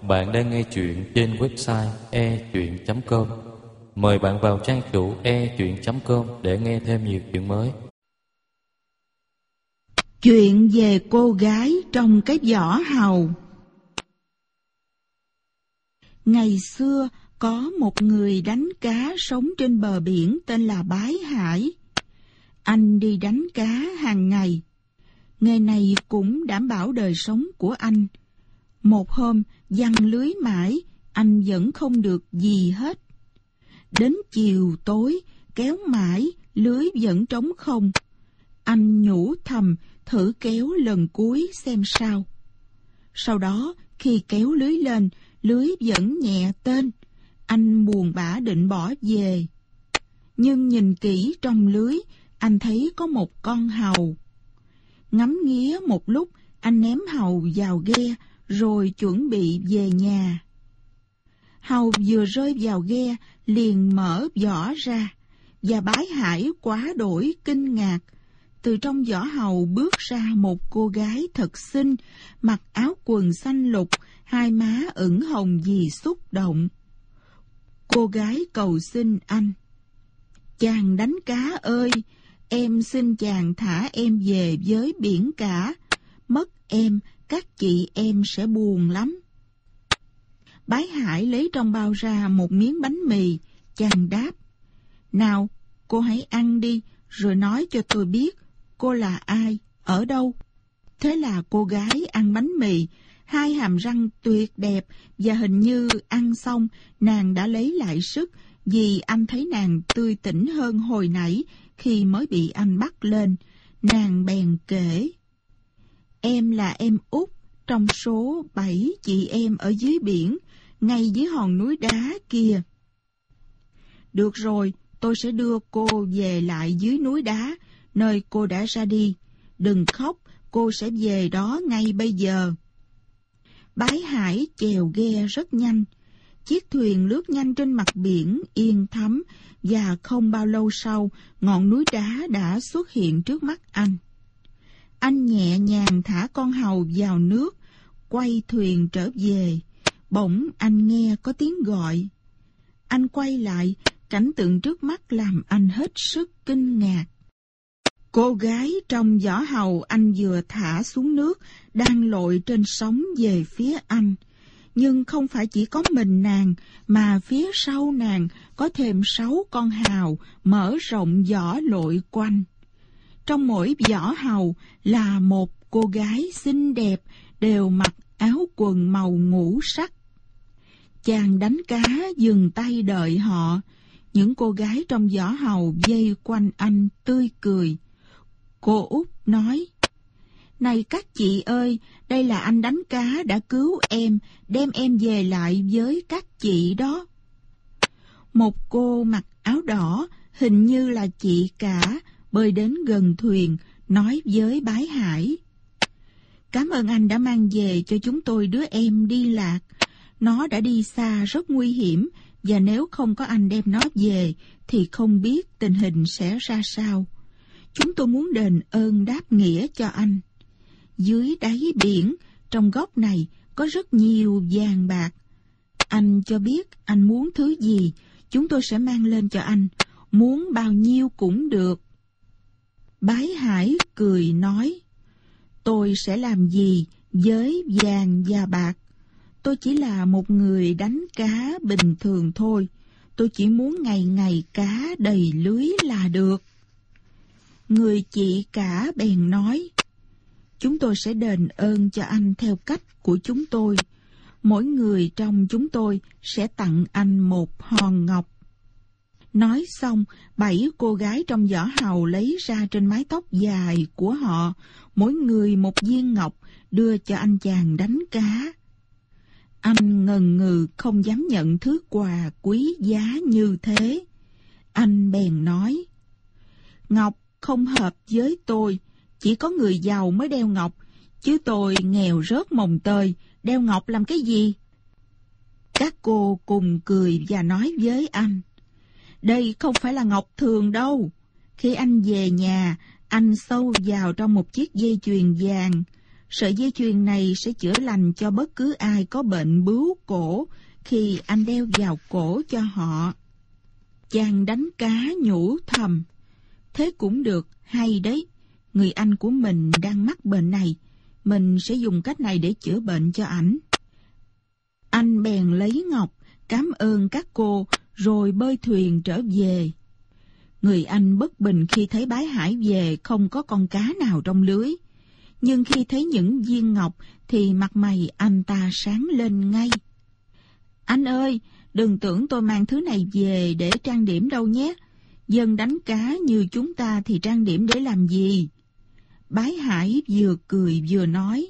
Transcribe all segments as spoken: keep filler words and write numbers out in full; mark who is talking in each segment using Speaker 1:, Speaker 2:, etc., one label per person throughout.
Speaker 1: Bạn đang nghe chuyện trên website e chuyện chấm com. Mời bạn vào trang chủ e chuyện chấm com để nghe thêm nhiều chuyện mới.
Speaker 2: Chuyện về cô gái trong cái vỏ hàu. Ngày xưa có một người đánh cá sống trên bờ biển tên là Bái Hải. Anh đi đánh cá hàng ngày. Nghề này cũng đảm bảo đời sống của anh. Một hôm, giăng lưới mãi, anh vẫn không được gì hết. Đến chiều tối, kéo mãi, lưới vẫn trống không. Anh nhủ thầm, thử kéo lần cuối xem sao. Sau đó, khi kéo lưới lên, lưới vẫn nhẹ tên. Anh buồn bã định bỏ về. Nhưng nhìn kỹ trong lưới, anh thấy có một con hàu. Ngắm nghía một lúc, anh ném hàu vào ghe, rồi chuẩn bị về nhà. Hàu vừa rơi vào ghe, liền mở vỏ ra, và Bái Hải quá đổi kinh ngạc. Từ trong vỏ hàu bước ra một cô gái thật xinh, mặc áo quần xanh lục, hai má ửng hồng vì xúc động. Cô gái cầu xin anh: "Chàng đánh cá ơi, em xin chàng thả em về với biển cả. Mất em, các chị em sẽ buồn lắm." Bái Hải lấy trong bao ra một miếng bánh mì. Chàng đáp: "Nào, cô hãy ăn đi, rồi nói cho tôi biết cô là ai, ở đâu." Thế là cô gái ăn bánh mì, hai hàm răng tuyệt đẹp, và hình như ăn xong nàng đã lấy lại sức, vì anh thấy nàng tươi tỉnh hơn hồi nãy khi mới bị anh bắt lên. Nàng bèn kể: "Em là em út trong số bảy chị em ở dưới biển, ngay dưới hòn núi đá kia." "Được rồi, tôi sẽ đưa cô về lại dưới núi đá, nơi cô đã ra đi. Đừng khóc, cô sẽ về đó ngay bây giờ." Bái Hải chèo ghe rất nhanh. Chiếc thuyền lướt nhanh trên mặt biển yên thấm, và không bao lâu sau, ngọn núi đá đã xuất hiện trước mắt anh. Anh nhẹ nhàng thả con hàu vào nước, quay thuyền trở về. Bỗng anh nghe có tiếng gọi. Anh quay lại, cảnh tượng trước mắt làm anh hết sức kinh ngạc. Cô gái trong vỏ hàu anh vừa thả xuống nước đang lội trên sóng về phía anh. Nhưng không phải chỉ có mình nàng, mà phía sau nàng có thêm sáu con hàu mở rộng vỏ lội quanh. Trong mỗi vỏ hàu là một cô gái xinh đẹp, đều mặc áo quần màu ngũ sắc. Chàng đánh cá dừng tay đợi họ. Những cô gái trong vỏ hàu vây quanh anh tươi cười. Cô út nói: "Này các chị ơi, đây là anh đánh cá đã cứu em, đem em về lại với các chị đó." Một cô mặc áo đỏ, hình như là chị cả, bơi đến gần thuyền, nói với Bái Hải: "Cảm ơn anh đã mang về cho chúng tôi đứa em đi lạc. Nó đã đi xa rất nguy hiểm, và nếu không có anh đem nó về, thì không biết tình hình sẽ ra sao. Chúng tôi muốn đền ơn đáp nghĩa cho anh. Dưới đáy biển, trong góc này, có rất nhiều vàng bạc. Anh cho biết anh muốn thứ gì, chúng tôi sẽ mang lên cho anh, muốn bao nhiêu cũng được." Bái Hải cười nói: "Tôi sẽ làm gì với vàng và bạc? Tôi chỉ là một người đánh cá bình thường thôi. Tôi chỉ muốn ngày ngày cá đầy lưới là được." Người chị cả bèn nói: "Chúng tôi sẽ đền ơn cho anh theo cách của chúng tôi. Mỗi người trong chúng tôi sẽ tặng anh một hòn ngọc." Nói xong, bảy cô gái trong vỏ hàu lấy ra trên mái tóc dài của họ, mỗi người một viên ngọc, đưa cho anh chàng đánh cá. Anh ngần ngừ không dám nhận thứ quà quý giá như thế. Anh bèn nói: "Ngọc không hợp với tôi, chỉ có người giàu mới đeo ngọc, chứ tôi nghèo rớt mồng tơi, đeo ngọc làm cái gì?" Các cô cùng cười và nói với anh: "Đây không phải là ngọc thường đâu. Khi anh về nhà, anh sâu vào trong một chiếc dây chuyền vàng. Sợi dây chuyền này sẽ chữa lành cho bất cứ ai có bệnh bướu cổ khi anh đeo vào cổ cho họ. Chàng đánh cá nhủ thầm, thế cũng được, hay đấy. Người anh của mình đang mắc bệnh này, mình sẽ dùng cách này để chữa bệnh cho ảnh. Anh bèn lấy ngọc, cảm ơn các cô, rồi bơi thuyền trở về. Người anh bất bình khi thấy Bái Hải về không có con cá nào trong lưới. Nhưng khi thấy những viên ngọc thì mặt mày anh ta sáng lên ngay. Anh ơi, đừng tưởng tôi mang thứ này về để trang điểm đâu nhé. Dân đánh cá như chúng ta thì trang điểm để làm gì? Bái Hải vừa cười vừa nói.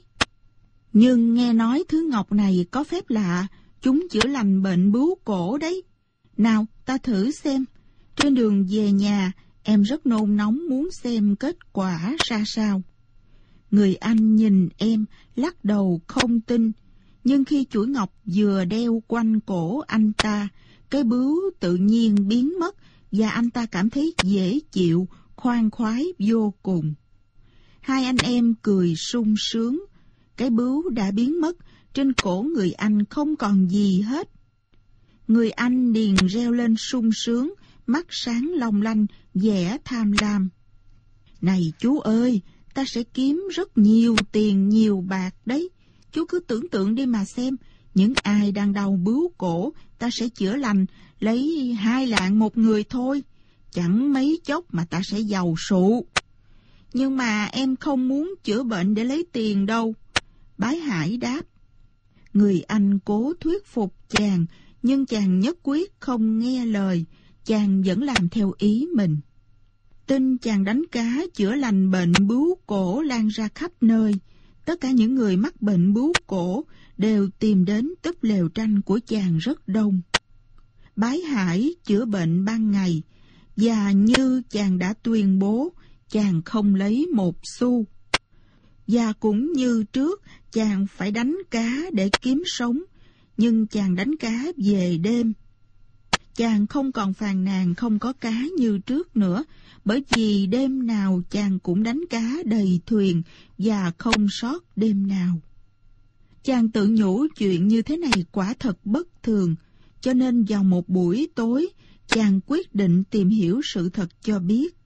Speaker 2: Nhưng nghe nói thứ ngọc này có phép lạ, chúng chữa lành bệnh bướu cổ đấy. Nào, ta thử xem. Trên đường về nhà, em rất nôn nóng muốn xem kết quả ra sao. Người anh nhìn em, lắc đầu không tin. Nhưng khi chuỗi ngọc vừa đeo quanh cổ anh ta, cái bướu tự nhiên biến mất và anh ta cảm thấy dễ chịu, khoan khoái vô cùng. Hai anh em cười sung sướng. Cái bướu đã biến mất, trên cổ người anh không còn gì hết. Người anh liền reo lên sung sướng, mắt sáng long lanh, vẻ tham lam. Này chú ơi, ta sẽ kiếm rất nhiều tiền nhiều bạc đấy. Chú cứ tưởng tượng đi mà xem, những ai đang đau bướu cổ, ta sẽ chữa lành, lấy hai lạng một người thôi. Chẳng mấy chốc mà ta sẽ giàu sụ. Nhưng mà em không muốn chữa bệnh để lấy tiền đâu. Bái Hải đáp. Người anh cố thuyết phục chàng, nhưng chàng nhất quyết không nghe lời. Chàng vẫn làm theo ý mình. Tin chàng đánh cá chữa lành bệnh bướu cổ lan ra khắp nơi. Tất cả những người mắc bệnh bướu cổ đều tìm đến túp lều tranh của chàng rất đông. Bái Hải chữa bệnh ban ngày, và như chàng đã tuyên bố, chàng không lấy một xu. Và cũng như trước, chàng phải đánh cá để kiếm sống, nhưng chàng đánh cá về đêm. Chàng không còn phàn nàn không có cá như trước nữa, bởi vì đêm nào chàng cũng đánh cá đầy thuyền và không sót đêm nào. Chàng tự nhủ chuyện như thế này quả thật bất thường, cho nên vào một buổi tối, chàng quyết định tìm hiểu sự thật cho biết.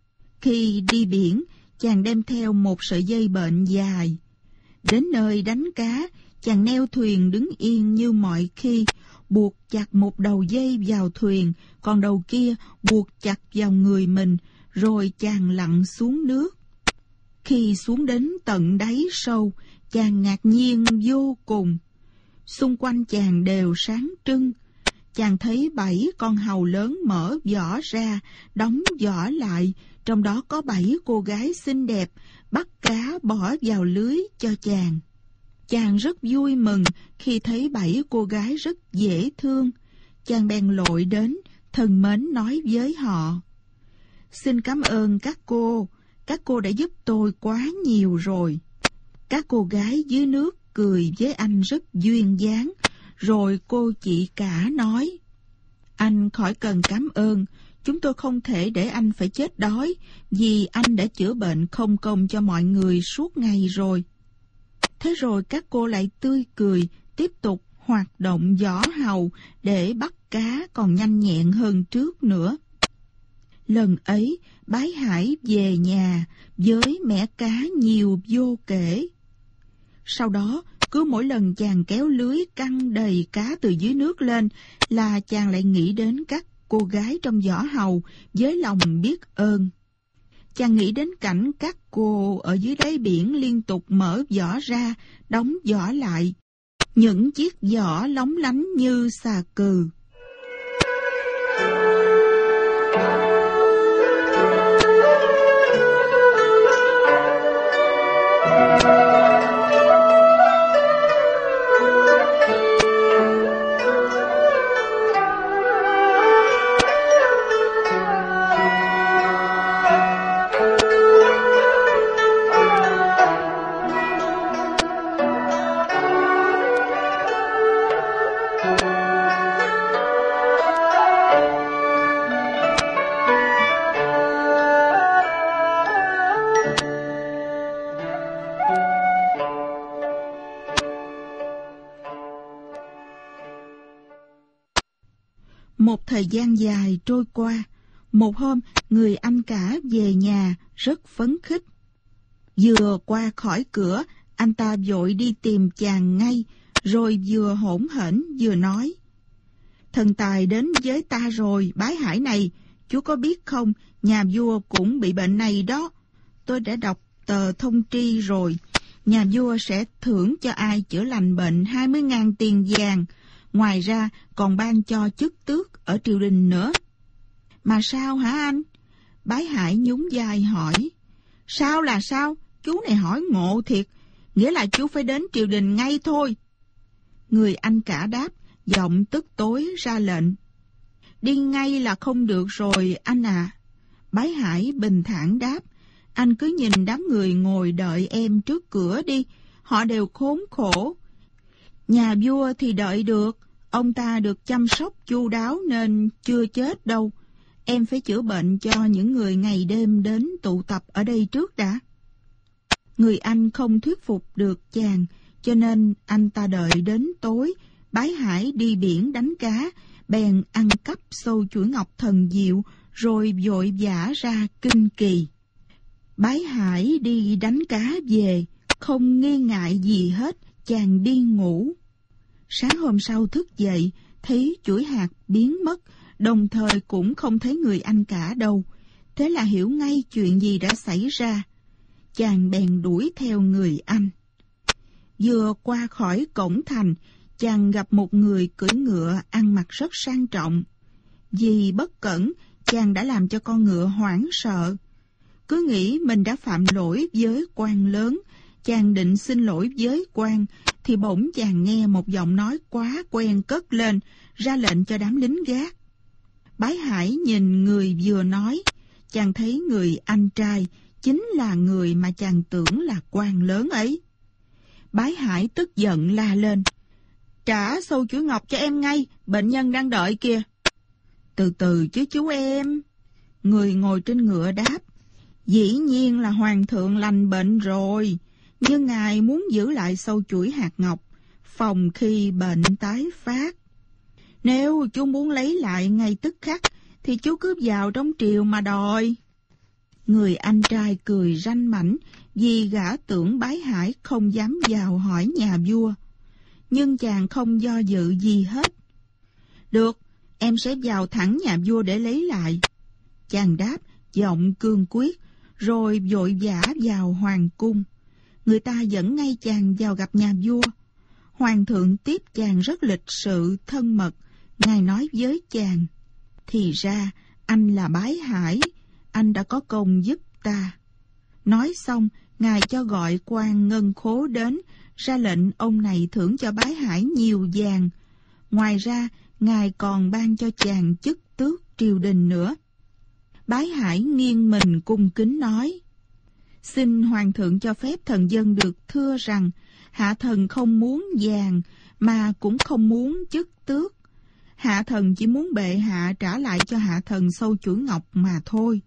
Speaker 2: Khi đi biển, chàng đem theo một sợi dây bệnh dài. Đến nơi đánh cá, chàng neo thuyền đứng yên như mọi khi, buộc chặt một đầu dây vào thuyền, còn đầu kia buộc chặt vào người mình, rồi chàng lặn xuống nước. Khi xuống đến tận đáy sâu, chàng ngạc nhiên vô cùng. Xung quanh chàng đều sáng trưng. Chàng thấy bảy con hàu lớn mở vỏ ra, đóng vỏ lại, trong đó có bảy cô gái xinh đẹp, bắt cá bỏ vào lưới cho chàng. Chàng rất vui mừng khi thấy bảy cô gái rất dễ thương. Chàng bèn lội đến, thân mến nói với họ. Xin cảm ơn các cô, các cô đã giúp tôi quá nhiều rồi. Các cô gái dưới nước cười với anh rất duyên dáng, rồi cô chị cả nói. Anh khỏi cần cảm ơn, chúng tôi không thể để anh phải chết đói, vì anh đã chữa bệnh không công cho mọi người suốt ngày rồi. Thế rồi các cô lại tươi cười, tiếp tục hoạt động vỏ hàu để bắt cá còn nhanh nhẹn hơn trước nữa. Lần ấy, Bái Hải về nhà với mẻ cá nhiều vô kể. Sau đó, cứ mỗi lần chàng kéo lưới căng đầy cá từ dưới nước lên là chàng lại nghĩ đến các cô gái trong vỏ hàu với lòng biết ơn. Chàng nghĩ đến cảnh các cô ở dưới đáy biển liên tục mở vỏ ra, đóng vỏ lại. Những chiếc vỏ lóng lánh như xà cừ. Một thời gian dài trôi qua, một hôm người anh cả về nhà rất phấn khích. Vừa qua khỏi cửa, anh ta vội đi tìm chàng ngay, rồi vừa hỗn hển vừa nói: "Thần tài đến với ta rồi, Bái Hải này, chú có biết không, nhà vua cũng bị bệnh này đó. Tôi đã đọc tờ thông tri rồi, nhà vua sẽ thưởng cho ai chữa lành bệnh hai mươi ngàn tiền vàng, ngoài ra còn ban cho chức tước ở triều đình nữa." "Mà sao hả anh?" Bái Hải nhún vai hỏi. "Sao là sao? Chú này hỏi ngộ thiệt, nghĩa là chú phải đến triều đình ngay thôi." Người anh cả đáp, giọng tức tối ra lệnh. "Đi ngay là không được rồi anh à." Bái Hải bình thản đáp: "Anh cứ nhìn đám người ngồi đợi em trước cửa đi, họ đều khốn khổ. Nhà vua thì đợi được, ông ta được chăm sóc chu đáo nên chưa chết đâu. Em phải chữa bệnh cho những người ngày đêm đến tụ tập ở đây trước đã." Người anh không thuyết phục được chàng, cho nên anh ta đợi đến tối, Bái Hải đi biển đánh cá, bèn ăn cắp sâu chuỗi ngọc thần diệu, rồi vội vã ra kinh kỳ. Bái Hải đi đánh cá về, không nghi ngại gì hết, chàng đi ngủ. Sáng hôm sau thức dậy, thấy chuỗi hạt biến mất, đồng thời cũng không thấy người anh cả đâu. Thế là hiểu ngay chuyện gì đã xảy ra. Chàng bèn đuổi theo người anh. Vừa qua khỏi cổng thành, chàng gặp một người cưỡi ngựa ăn mặc rất sang trọng. Vì bất cẩn, chàng đã làm cho con ngựa hoảng sợ. Cứ nghĩ mình đã phạm lỗi với quan lớn, chàng định xin lỗi với quan, thì bỗng chàng nghe một giọng nói quá quen cất lên, ra lệnh cho đám lính gác. Bái Hải nhìn người vừa nói, chàng thấy người anh trai chính là người mà chàng tưởng là quan lớn ấy. Bái Hải tức giận la lên: "Trả sâu chuỗi ngọc cho em ngay, bệnh nhân đang đợi kìa." "Từ từ chứ chú em." Người ngồi trên ngựa đáp: "Dĩ nhiên là hoàng thượng lành bệnh rồi, nhưng ngài muốn giữ lại sâu chuỗi hạt ngọc, phòng khi bệnh tái phát. Nếu chú muốn lấy lại ngay tức khắc, thì chú cứ vào trong triều mà đòi." Người anh trai cười ranh mãnh, vì gã tưởng Bái Hải không dám vào hỏi nhà vua. Nhưng chàng không do dự gì hết. "Được, em sẽ vào thẳng nhà vua để lấy lại." Chàng đáp, giọng cương quyết, rồi vội vã vào hoàng cung. Người ta dẫn ngay chàng vào gặp nhà vua. Hoàng thượng tiếp chàng rất lịch sự, thân mật. Ngài nói với chàng: "Thì ra, anh là Bái Hải, anh đã có công giúp ta." Nói xong, ngài cho gọi quan ngân khố đến, ra lệnh ông này thưởng cho Bái Hải nhiều vàng. Ngoài ra, ngài còn ban cho chàng chức tước triều đình nữa. Bái Hải nghiêng mình cung kính nói: "Xin hoàng thượng cho phép thần dân được thưa rằng, hạ thần không muốn vàng, mà cũng không muốn chức tước. Hạ thần chỉ muốn bệ hạ trả lại cho hạ thần sâu chuỗi ngọc mà thôi."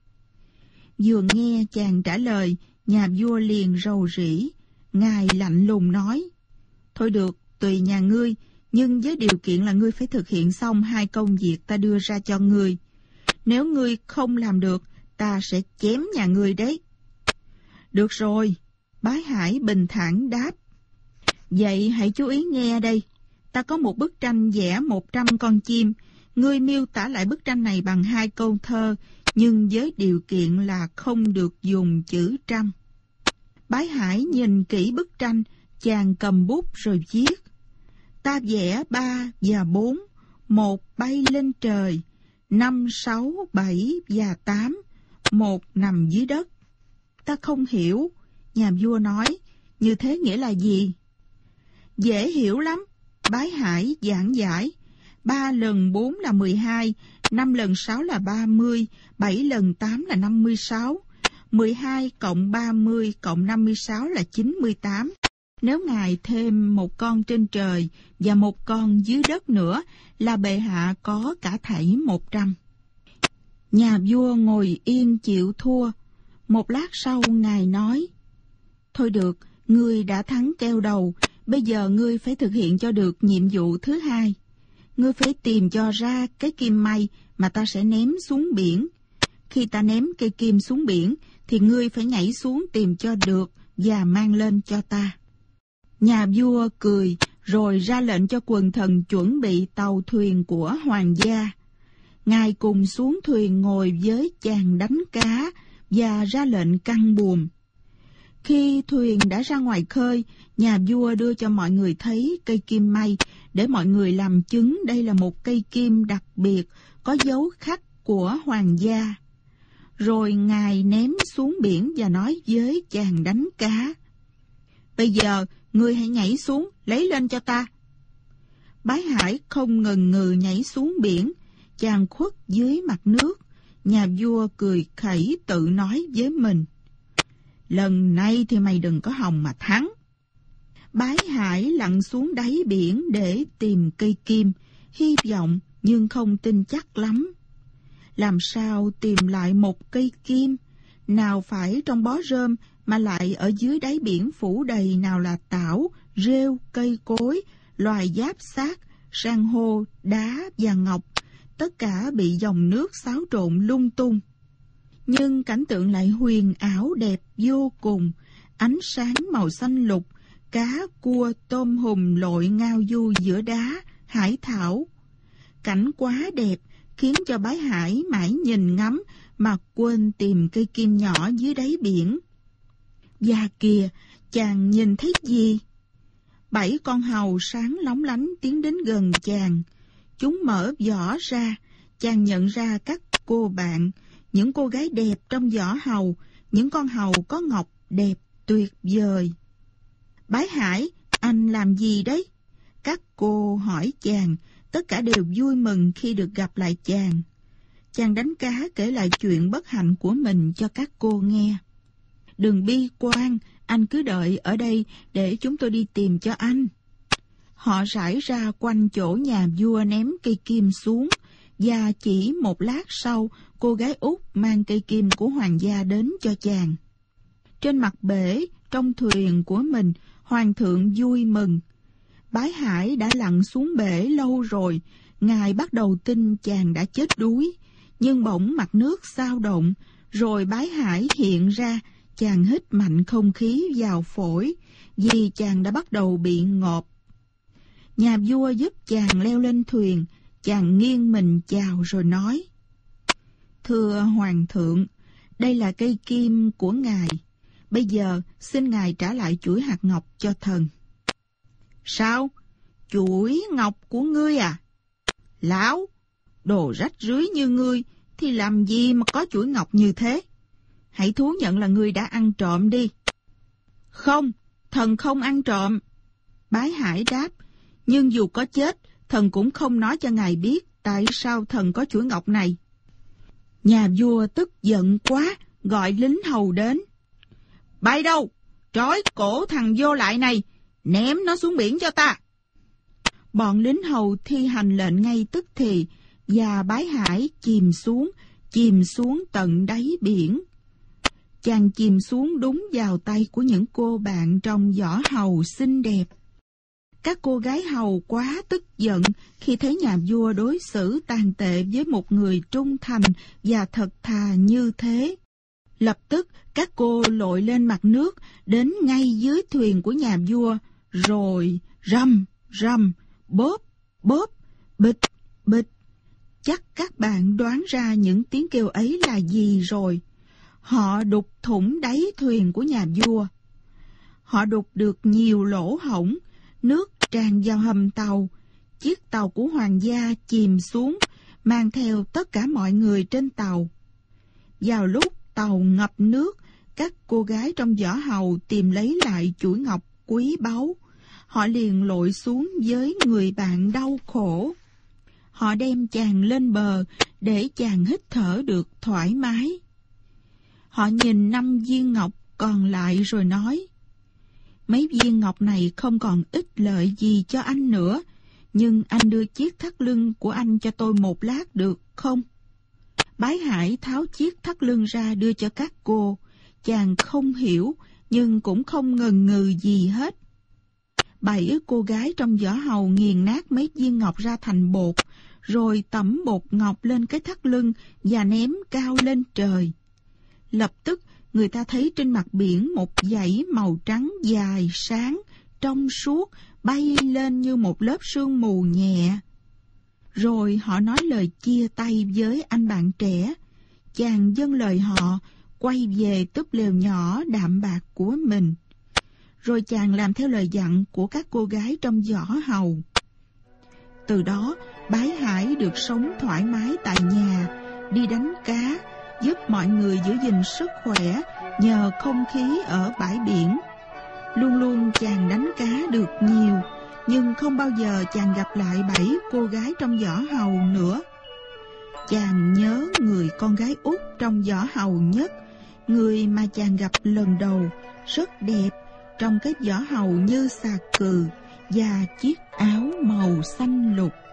Speaker 2: Vừa nghe chàng trả lời, nhà vua liền rầu rĩ. Ngài lạnh lùng nói: "Thôi được, tùy nhà ngươi, nhưng với điều kiện là ngươi phải thực hiện xong hai công việc ta đưa ra cho ngươi. Nếu ngươi không làm được, ta sẽ chém nhà ngươi đấy." "Được rồi," Bái Hải bình thản đáp. "Vậy hãy chú ý nghe đây. Ta có một bức tranh vẽ một trăm con chim. Ngươi miêu tả lại bức tranh này bằng hai câu thơ, nhưng với điều kiện là không được dùng chữ trăm." Bái Hải nhìn kỹ bức tranh, chàng cầm bút rồi viết: "Ta vẽ ba và bốn, một bay lên trời, năm, sáu, bảy và tám, một nằm dưới đất." "Ta không hiểu," nhà vua nói, "như thế nghĩa là gì?" "Dễ hiểu lắm," Bái Hải giảng giải. Ba lần bốn là mười hai, năm lần sáu là ba mươi, bảy lần tám là năm mươi sáu, mười hai cộng ba mươi cộng năm mươi sáu là chín mươi tám. Nếu ngài thêm một con trên trời và một con dưới đất nữa là bệ hạ có cả thảy một trăm. Nhà vua ngồi yên chịu thua. Một lát sau ngài nói: "Thôi được, ngươi đã thắng keo đầu, bây giờ ngươi phải thực hiện cho được nhiệm vụ thứ hai. ngươi phải tìm cho ra cái kim may mà ta sẽ ném xuống biển. Khi ta ném cây kim xuống biển, thì ngươi phải nhảy xuống tìm cho được và mang lên cho ta. Nhà vua cười, rồi ra lệnh cho quần thần chuẩn bị tàu thuyền của hoàng gia. Ngài cùng xuống thuyền ngồi với chàng đánh cá và ra lệnh căng buồm. Khi thuyền đã ra ngoài khơi, nhà vua đưa cho mọi người thấy cây kim may để mọi người làm chứng đây là một cây kim đặc biệt có dấu khắc của hoàng gia. Rồi Ngài ném xuống biển và nói với chàng đánh cá: bây giờ, ngươi hãy nhảy xuống, lấy lên cho ta. Bái Hải không ngần ngừ nhảy xuống biển, chàng khuất dưới mặt nước. Nhà vua cười khẩy tự nói với mình: lần này thì mày đừng có hòng mà thắng. Bái Hải lặn xuống đáy biển để tìm cây kim, hy vọng nhưng không tin chắc lắm. Làm sao tìm lại một cây kim, nào phải trong bó rơm mà lại ở dưới đáy biển phủ đầy nào là tảo, rêu, cây cối, loài giáp xác, san hô, đá và ngọc, tất cả bị dòng nước xáo trộn lung tung. Nhưng cảnh tượng lại huyền ảo đẹp vô cùng, ánh sáng màu xanh lục, cá, cua, tôm hùm lội ngao du giữa đá, hải thảo. Cảnh quá đẹp khiến cho Bái Hải mãi nhìn ngắm mà quên tìm cây kim nhỏ dưới đáy biển. Và kìa, chàng nhìn thấy gì? Bảy con hàu sáng lóng lánh tiến đến gần chàng. Chúng mở vỏ ra, chàng nhận ra các cô bạn, những cô gái đẹp trong vỏ hàu, những con hàu có ngọc đẹp tuyệt vời. Bái Hải, anh làm gì đấy? Các cô hỏi chàng, tất cả đều vui mừng khi được gặp lại chàng. Chàng đánh cá kể lại chuyện bất hạnh của mình cho các cô nghe. Đừng bi quan, anh cứ đợi ở đây để chúng tôi đi tìm cho anh. Họ rải ra quanh chỗ nhà vua ném cây kim xuống, và chỉ một lát sau, cô gái Út mang cây kim của hoàng gia đến cho chàng. Trên mặt bể, trong thuyền của mình, hoàng thượng vui mừng. Bái Hải đã lặn xuống bể lâu rồi, ngài bắt đầu tin chàng đã chết đuối. Nhưng bỗng mặt nước xao động, rồi Bái Hải hiện ra, chàng hít mạnh không khí vào phổi, vì chàng đã bắt đầu bị ngộp. Nhà vua giúp chàng leo lên thuyền, chàng nghiêng mình chào rồi nói: thưa hoàng thượng, đây là cây kim của ngài. Bây giờ xin ngài trả lại chuỗi hạt ngọc cho thần. Sao? Chuỗi ngọc của ngươi à? Lão, đồ rách rưới như ngươi thì làm gì mà có chuỗi ngọc như thế? Hãy thú nhận là ngươi đã ăn trộm đi. Không, thần không ăn trộm. Bái Hải đáp, nhưng dù có chết, thần cũng không nói cho ngài biết tại sao thần có chuỗi ngọc này. Nhà vua tức giận quá, gọi lính hầu đến. Bay đâu? Trói cổ thằng vô lại này, ném nó xuống biển cho ta. Bọn lính hầu thi hành lệnh ngay tức thì, và Bái Hải chìm xuống, chìm xuống tận đáy biển. Chàng chìm xuống đúng vào tay của những cô bạn trong vỏ hầu xinh đẹp. Các cô gái hầu quá tức giận khi thấy nhà vua đối xử tàn tệ với một người trung thành và thật thà như thế. Lập tức các cô lội lên mặt nước đến ngay dưới thuyền của nhà vua, rồi rầm rầm, bóp bóp, bịch bịch. Chắc các bạn đoán ra những tiếng kêu ấy là gì rồi. Họ đục thủng đáy thuyền của nhà vua. Họ đục được nhiều lỗ hổng, nước tràn vào hầm tàu. Chiếc tàu của hoàng gia chìm xuống, mang theo tất cả mọi người trên tàu. Vào lúc tàu ngập nước, các cô gái trong vỏ hầu tìm lấy lại chuỗi ngọc quý báu. Họ liền lội xuống với người bạn đau khổ. Họ đem chàng lên bờ để chàng hít thở được thoải mái. Họ nhìn năm viên ngọc còn lại rồi nói: mấy viên ngọc này không còn ích lợi gì cho anh nữa, nhưng anh đưa chiếc thắt lưng của anh cho tôi một lát được không? Bái Hải tháo chiếc thắt lưng ra đưa cho các cô. Chàng không hiểu, nhưng cũng không ngần ngừ gì hết. bảy cô gái trong giỏ hầu nghiền nát mấy viên ngọc ra thành bột, rồi tẩm bột ngọc lên cái thắt lưng và ném cao lên trời. Lập tức, người ta thấy trên mặt biển một dãy màu trắng dài, sáng, trong suốt, bay lên như một lớp sương mù nhẹ. Rồi họ nói lời chia tay với anh bạn trẻ. Chàng dâng lời họ, quay về túp lều nhỏ đạm bạc của mình. Rồi chàng làm theo lời dặn của các cô gái trong giỏ hầu. Từ đó, Bái Hải được sống thoải mái tại nhà, đi đánh cá, giúp mọi người giữ gìn sức khỏe nhờ không khí ở bãi biển. Luôn luôn chàng đánh cá được nhiều, nhưng không bao giờ chàng gặp lại bảy cô gái trong giỏ hầu nữa. Chàng nhớ người con gái út trong giỏ hầu nhất, người mà chàng gặp lần đầu, rất đẹp, trong cái giỏ hầu như xà cừ và chiếc áo màu xanh lục.